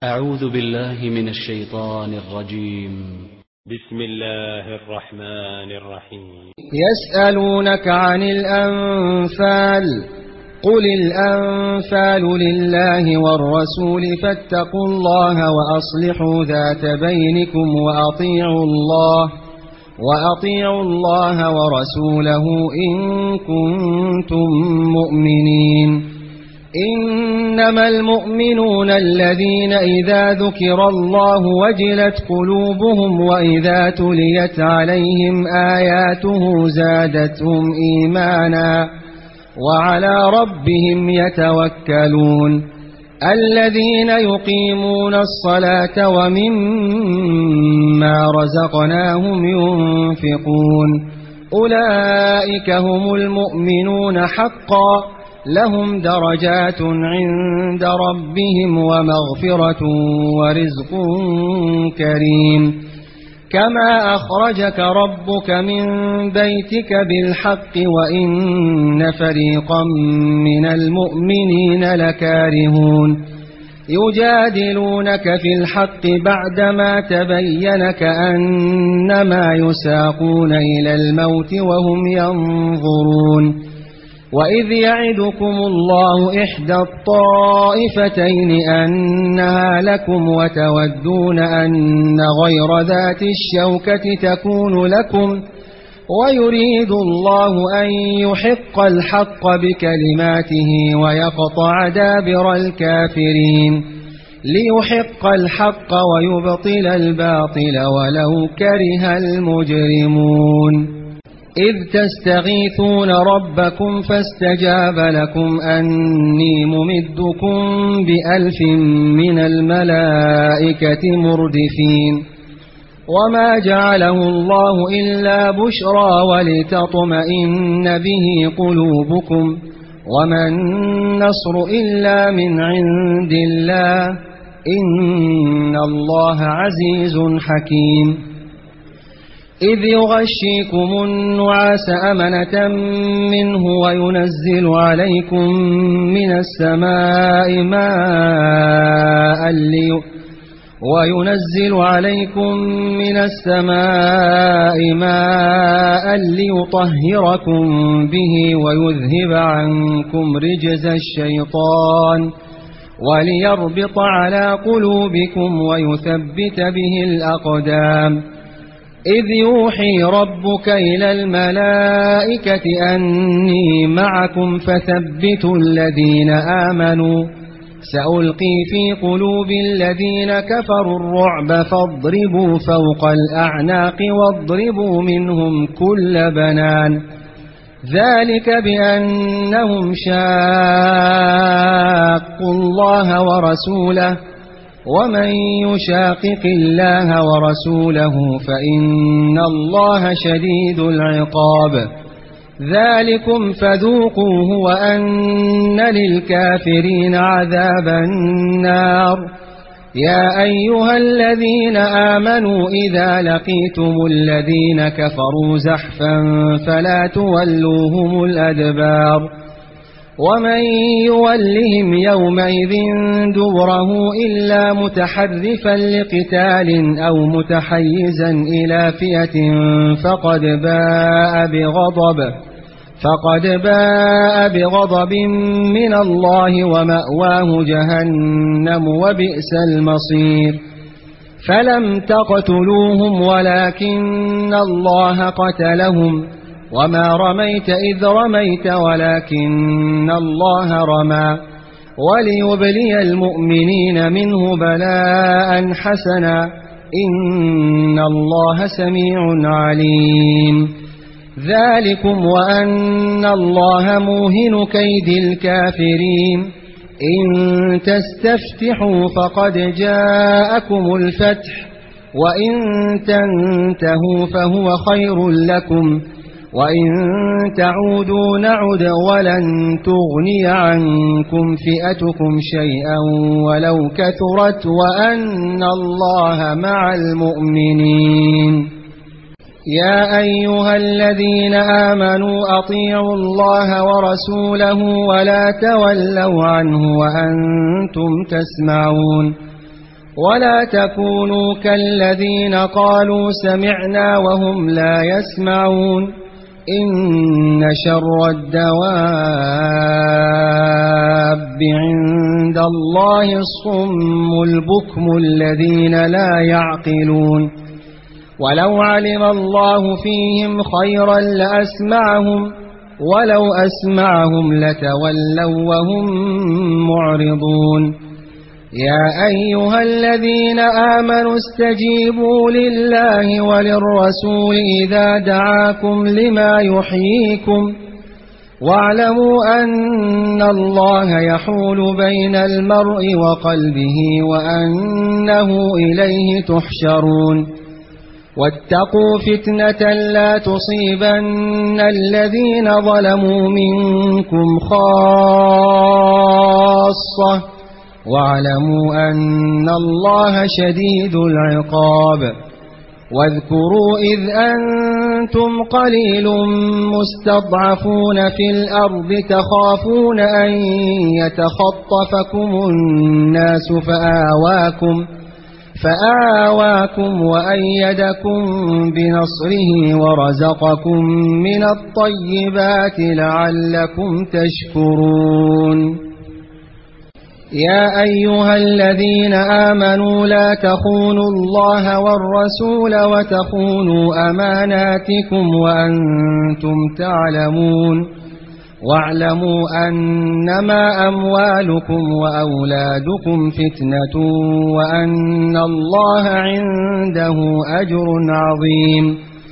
أعوذ بالله من الشيطان الرجيم. بسم الله الرحمن الرحيم. يسألونك عن الأنفال، قل الأنفال لله والرسول فاتقوا الله وأصلحوا ذات بينكم وأطيعوا الله ورسوله إن كنتم مؤمنين. إنما المؤمنون الذين إذا ذكر الله وجلت قلوبهم وإذا تليت عليهم آياته زادتهم إيمانا وعلى ربهم يتوكلون. الذين يقيمون الصلاة ومما رزقناهم ينفقون أولئك هم المؤمنون حقا، لهم درجات عند ربهم ومغفرة ورزق كريم. كما أخرجك ربك من بيتك بالحق وإن فريقا من المؤمنين لكارهون يجادلونك في الحق بعدما تبين كأنما يساقون إلى الموت وهم ينظرون. وإذ يعدكم الله إحدى الطائفتين أنها لكم وتودون أن غير ذات الشوكة تكون لكم ويريد الله أن يحق الحق بكلماته ويقطع دابر الكافرين ليحق الحق ويبطل الباطل ولو كره المجرمون. إذ تستغيثون ربكم فاستجاب لكم أني ممدكم ب1000 من الملائكة مردفين. وما جعله الله إلا بشرى ولتطمئن به قلوبكم وما النصر إلا من عند الله إن الله عزيز حكيم. إذ يغشيكم النعاس أمنة منه وينزل عليكم من السماء ماء ليطهركم به ويذهب عنكم رجز الشيطان وليربط على قلوبكم ويثبت به الأقدام. إذ يوحي ربك إلى الملائكة أني معكم فثبتوا الذين آمنوا سألقي في قلوب الذين كفروا الرعب فاضربوا فوق الأعناق واضربوا منهم كل بنان. ذلك بأنهم شاقوا الله ورسوله ومن يشاقق الله ورسوله فإن الله شديد العقاب. ذلكم فذوقوه وأن للكافرين عذاب النار. يا أيها الذين آمنوا إذا لقيتم الذين كفروا زحفا فلا تولوهم الأدبار ومن يولهم يومئذ دبره إلا متحرفا لقتال أو متحيزا إلى فئة فقد باء بغضب من الله ومأواه جهنم وبئس المصير. فلم تقتلوهم ولكن الله قتلهم وما رميت إذ رميت ولكن الله رمى وليبلي المؤمنين منه بلاء حسنا إن الله سميع عليم. ذلكم وأن الله موهن كيد الكافرين. إن تستفتحوا فقد جاءكم الفتح وإن تنتهوا فهو خير لكم وإن تعودوا نعد ولن تغني عنكم فئتكم شيئا ولو كثرت وأن الله مع المؤمنين. يا أيها الذين آمنوا أطيعوا الله ورسوله ولا تولوا عنه وأنتم تسمعون ولا تكونوا كالذين قالوا سمعنا وهم لا يسمعون إن شر الدواب عند الله الصم البكم الذين لا يعقلون ولو علم الله فيهم خيرا لأسمعهم ولو أسمعهم لتولوا وهم معرضون يا أيها الذين آمنوا استجيبوا لله وللرسول إذا دعاكم لما يحييكم واعلموا أن الله يحول بين المرء وقلبه وأنه إليه تحشرون واتقوا فتنة لا تصيبن الذين ظلموا منكم خاصة واعلموا أن الله شديد العقاب واذكروا إذ أنتم قليل مستضعفون في الأرض تخافون أن يتخطفكم الناس فآواكم وأيدكم بنصره ورزقكم من الطيبات لعلكم تشكرون يا أيها الذين آمنوا لا تخونوا الله والرسول وتخونوا أماناتكم وأنتم تعلمون واعلموا أنما أموالكم وأولادكم فتنة وأن الله عنده أجر عظيم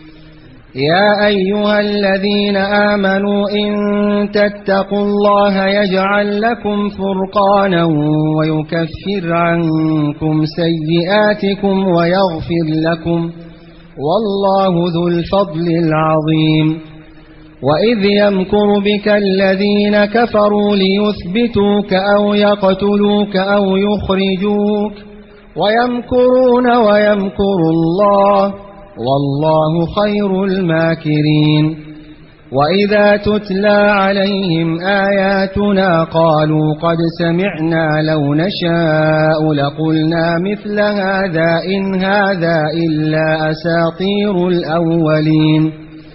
يا أيها الذين آمنوا إن تتقوا الله يجعل لكم فرقانا ويكفر عنكم سيئاتكم ويغفر لكم والله ذو الفضل العظيم وإذ يمكر بك الذين كفروا ليثبتوك أو يقتلوك أو يخرجوك ويمكرون ويمكر الله والله خير الماكرين وإذا تتلى عليهم آياتنا قالوا قد سمعنا لو نشاء لقلنا مثل هذا إن هذا إلا أساطير الأولين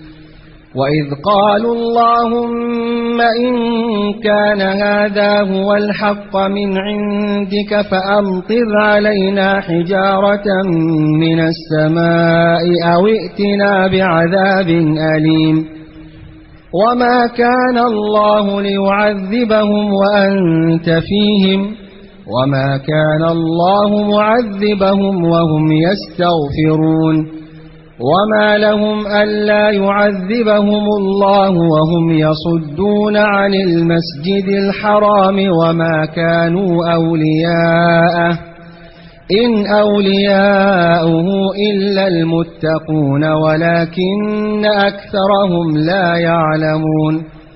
وإذ قالوا اللهم إن كان هذا هو الحق من عندك فأمطر علينا حجارة من السماء أو ائتنا بعذاب أليم وما كان الله ليعذبهم وأنت فيهم وما كان الله معذبهم وهم يستغفرون وما لهم ألا يعذبهم الله وهم يصدون عن المسجد الحرام وما كانوا أولياءه إن أولياؤه إلا المتقون ولكن أكثرهم لا يعلمون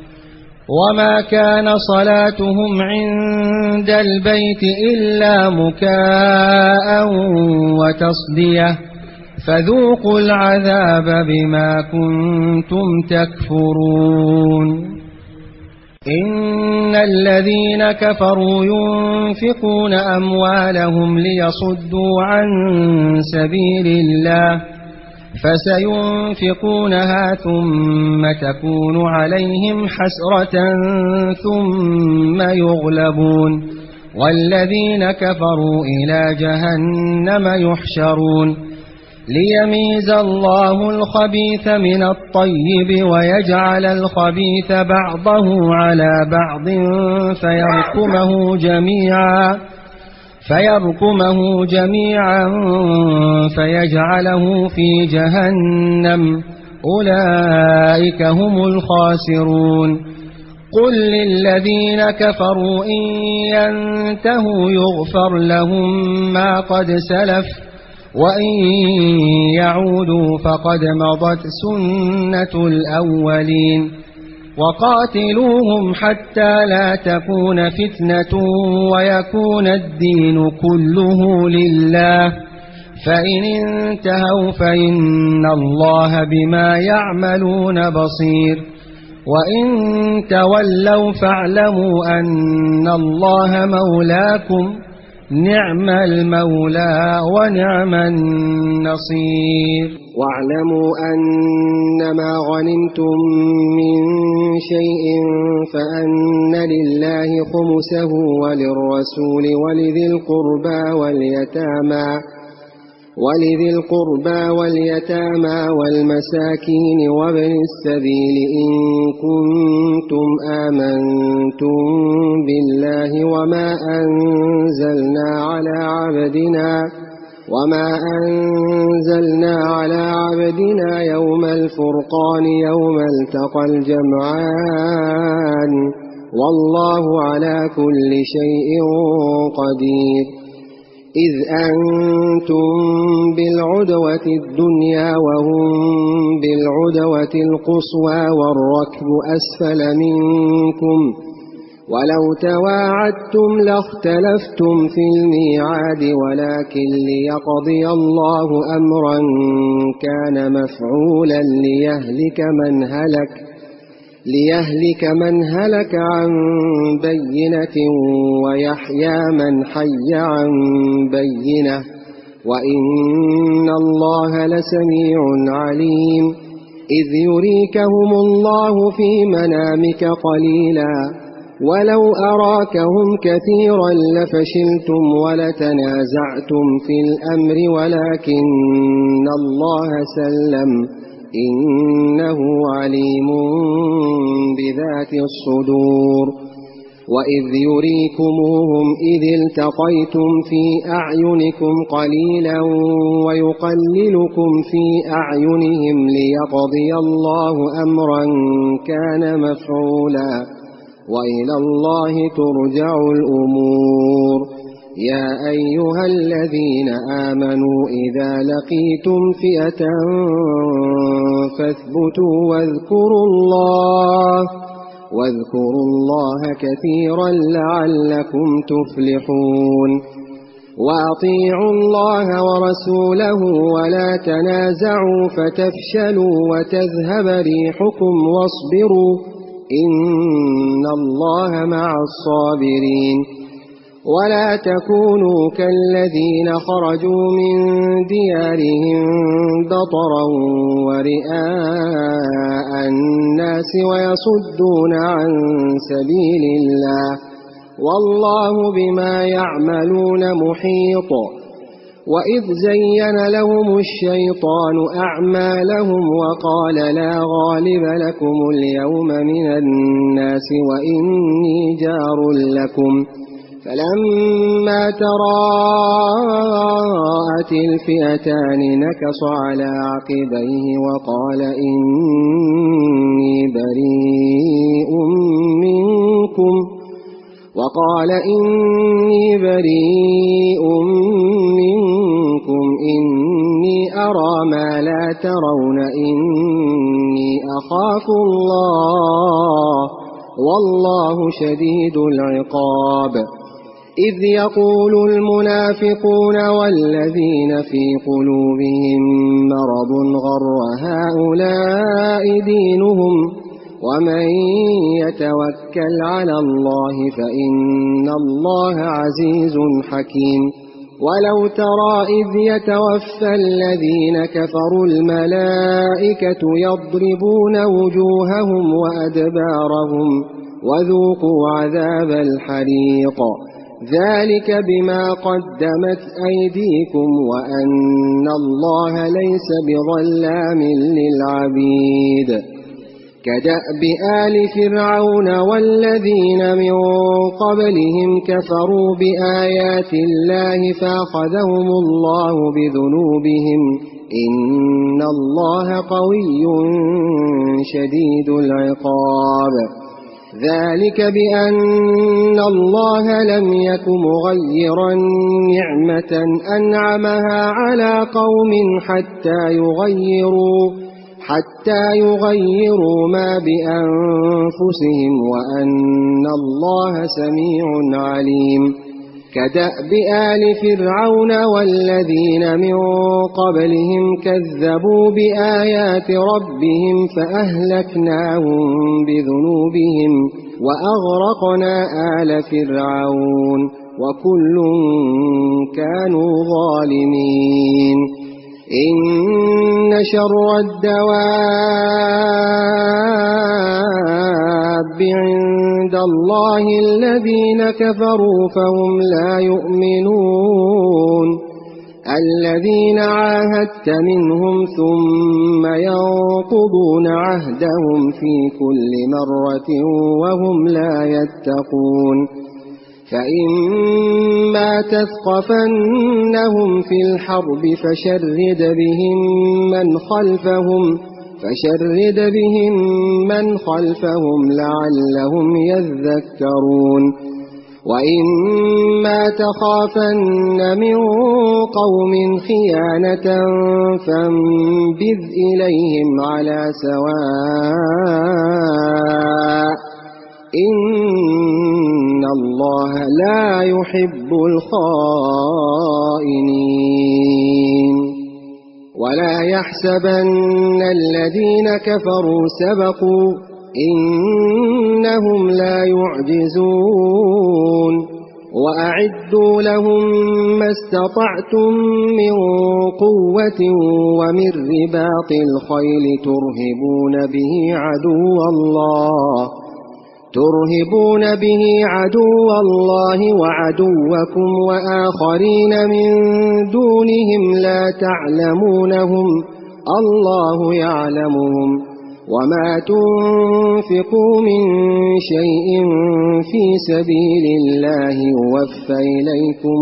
وما كان صلاتهم عند البيت إلا مكاء وتصدية فذوقوا العذاب بما كنتم تكفرون إن الذين كفروا ينفقون أموالهم ليصدوا عن سبيل الله فسينفقونها ثم تكون عليهم حسرة ثم يغلبون والذين كفروا إلى جهنم يحشرون ليميز الله الخبيث من الطيب ويجعل الخبيث بعضه على بعض فيركمه جميعا فيجعله في جهنم أولئك هم الخاسرون قل للذين كفروا إن ينتهوا يغفر لهم ما قد سلف وإن يعودوا فقد مضت سنة الأولين وقاتلوهم حتى لا تكون فتنة ويكون الدين كله لله فإن انتهوا فإن الله بما يعملون بصير وإن تولوا فاعلموا أن الله مولاكم نعم المولى ونعم النصير. واعلموا أنما غنمتم من شيء فأن لله خمسه وللرسول ولذي القربى واليتامى والمساكين وابن السبيل إن كنتم آمنتم بالله وما أنزلنا على عبدنا يوم الفرقان يوم التقى الجمعان والله على كل شيء قدير. إذ أنتم بالعدوة الدنيا وهم بالعدوة القصوى والركب أسفل منكم ولو تواعدتم لاختلفتم في الميعاد ولكن ليقضي الله أمرا كان مفعولا ليهلك من هلك عن بينة ويحيى من حي عن بينة وإن الله لسميع عليم. إذ يريكهم الله في منامك قليلا ولو أراكهم كثيرا لفشلتم ولتنازعتم في الأمر ولكن الله سلم إنه عليم بذات الصدور. وإذ يريكموهم إذ التقيتم في أعينكم قليلا ويقللكم في أعينهم ليقضي الله أمرا كان مفعولا وإلى الله ترجع الأمور. يا أيها الذين آمنوا إذا لقيتم فئة فاثبتوا واذكروا الله كثيرا لعلكم تفلحون. وأطيعوا الله ورسوله ولا تنازعوا فتفشلوا وتذهب ريحكم واصبروا إن الله مع الصابرين. ولا تكونوا كالذين خرجوا من ديارهم بطرا ورئاء الناس ويصدون عن سبيل الله والله بما يعملون محيط. وإذ زين لهم الشيطان أعمالهم وقال لا غالب لكم اليوم من الناس وإني جار لكم فلما تراءت الفئتان نكص على عقبيه وقال إني بريء منكم إني أرى ما لا ترون إني أخاف الله والله شديد العقاب. إذ يقول المنافقون والذين في قلوبهم مرض غر هؤلاء دينهم ومن يتوكل على الله فإن الله عزيز حكيم. ولو ترى إذ يتوفى الذين كفروا الملائكة يضربون وجوههم وأدبارهم وذوقوا عذاب الحريق ذلك بما قدمت أيديكم وأن الله ليس بظلام للعبيد. كدأب آل فرعون والذين من قبلهم كفروا بآيات الله فأخذهم الله بذنوبهم إن الله قوي شديد العقاب. ذلك بأن الله لم يك مغيرا نعمة أنعمها على قوم حتى يغيروا ما بأنفسهم وأن الله سميع عليم. كدأب آل فرعون والذين من قبلهم كذبوا بآيات ربهم فأهلكناهم بذنوبهم وأغرقنا آل فرعون وكل كانوا ظالمين إن شر الدواب عند الله الذين كفروا فهم لا يؤمنون الذين عاهدت منهم ثم ينقضون عهدهم في كل مرة وهم لا يتقون فإما تثقفنهم في الحرب فشرد بهم من خلفهم لعلهم يذكرون وإما تخافن من قوم خيانة فانبذ إليهم على سواء إن الله لا يحب الخائنين ولا يحسبن الذين كفروا سبقوا إنهم لا يعجزون وأعدوا لهم ما استطعتم من قوة ومن رباط الخيل ترهبون به عدو الله وعدوكم وآخرين من دونهم لا تعلمونهم الله يعلمهم وما تنفقوا من شيء في سبيل الله يوفى إليكم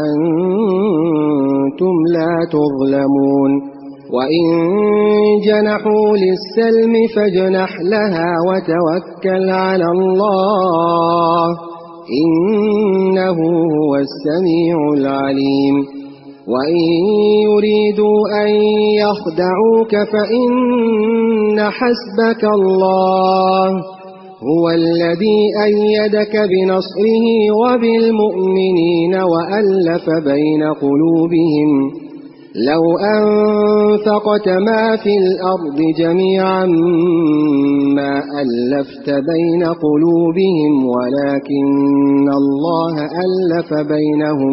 وأنتم لا تظلمون وإن جنحوا للسلم فاجنح لها وتوكل على الله إنه هو السميع العليم وإن يريدوا أن يخدعوك فإن حسبك الله هو الذي أيدك بنصره وبالمؤمنين وألف بين قلوبهم لو أنفقت ما في الأرض جميعا ما ألفت بين قلوبهم ولكن الله ألف بينهم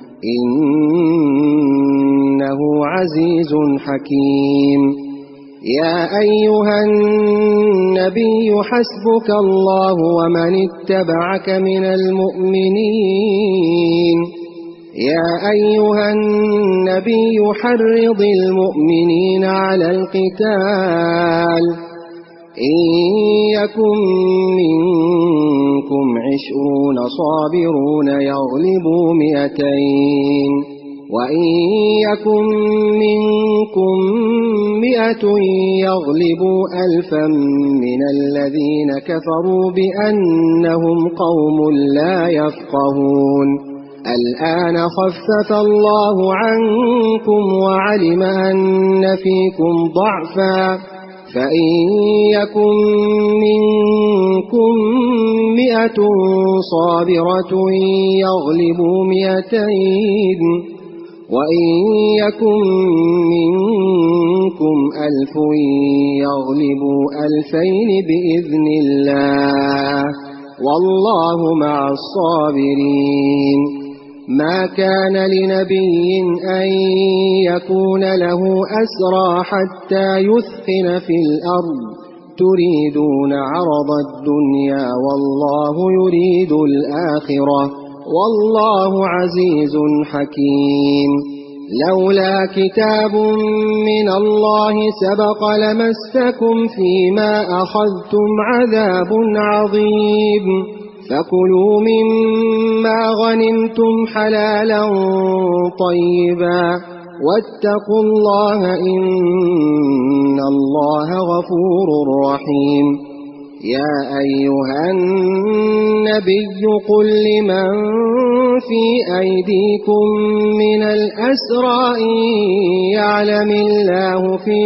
إنه عزيز حكيم يا أيها النبي حسبك الله ومن اتبعك من المؤمنين يا أيها النبي حرض المؤمنين على القتال إن يكن منكم 20 صابرون يغلبوا 200 وإن يكن منكم 100 يغلبوا 1000 من الذين كفروا بأنهم قوم لا يفقهون الآن خفف الله عنكم وعلم أن فيكم ضعفا فإن يكن منكم 100 صابرة يغلبوا 200 وإن يكن منكم 1000 يغلبوا 2000 بإذن الله والله مع الصابرين ما كان لنبي أن يكون له أسرى حتى يثخن في الأرض تريدون عرض الدنيا والله يريد الآخرة والله عزيز حكيم لولا كتاب من الله سبق لمسكم فيما أخذتم عذاب عظيم فكلوا مما غنمتم حلالا طيبا واتقوا الله إن الله غفور رحيم يا أيها النبي قل لمن في أيديكم من الأسرى إن يعلم الله في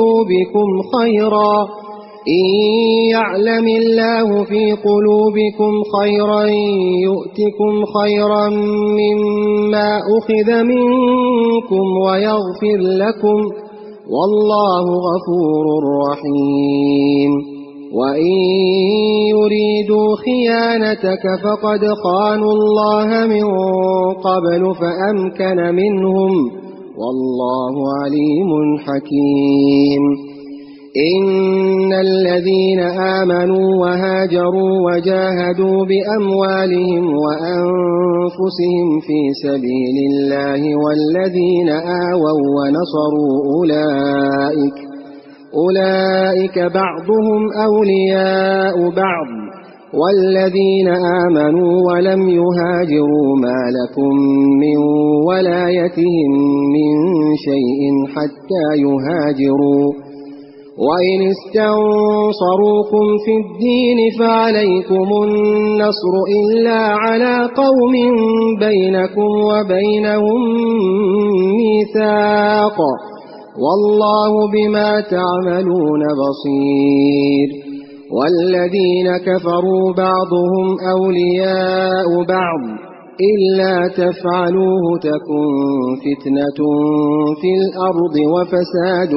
قلوبكم خيرا يؤتكم خيرا مما أخذ منكم ويغفر لكم والله غفور رحيم وإن يريدوا خيانتك فقد خانوا الله من قبل فأمكن منهم والله عليم حكيم إن الذين آمنوا وهاجروا وجاهدوا بأموالهم وأنفسهم في سبيل الله والذين آووا ونصروا أولئك بعضهم أولياء بعض والذين آمنوا ولم يهاجروا ما لكم من ولايتهم من شيء حتى يهاجروا وإن استنصروكم في الدين فعليكم النصر إلا على قوم بينكم وبينهم ميثاق والله بما تعملون بصير والذين كفروا بعضهم أولياء بعض إلا تفعلوه تكن فتنة في الأرض وفساد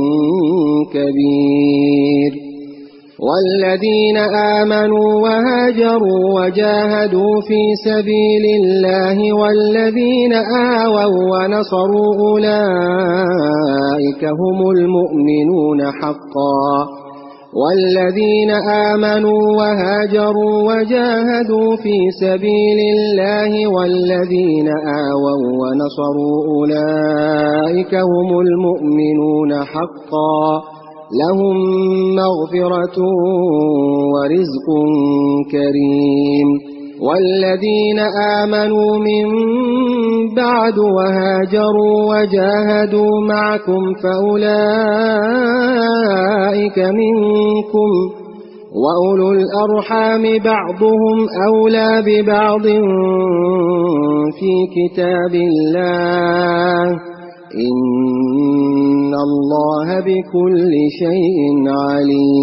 كبير والذين آمنوا وهاجروا وجاهدوا في سبيل الله والذين آووا ونصروا أولئك هم المؤمنون حقا والذين آمنوا وهاجروا وجاهدوا في سبيل الله والذين آووا ونصروا أولئك هم المؤمنون حقا لهم مغفرة ورزق كريم والذين آمنوا من بعد وهاجروا وجاهدوا معكم فأولئك منكم وأولو الأرحام بعضهم أولى ببعض في كتاب الله إن الله بكل شيء عليم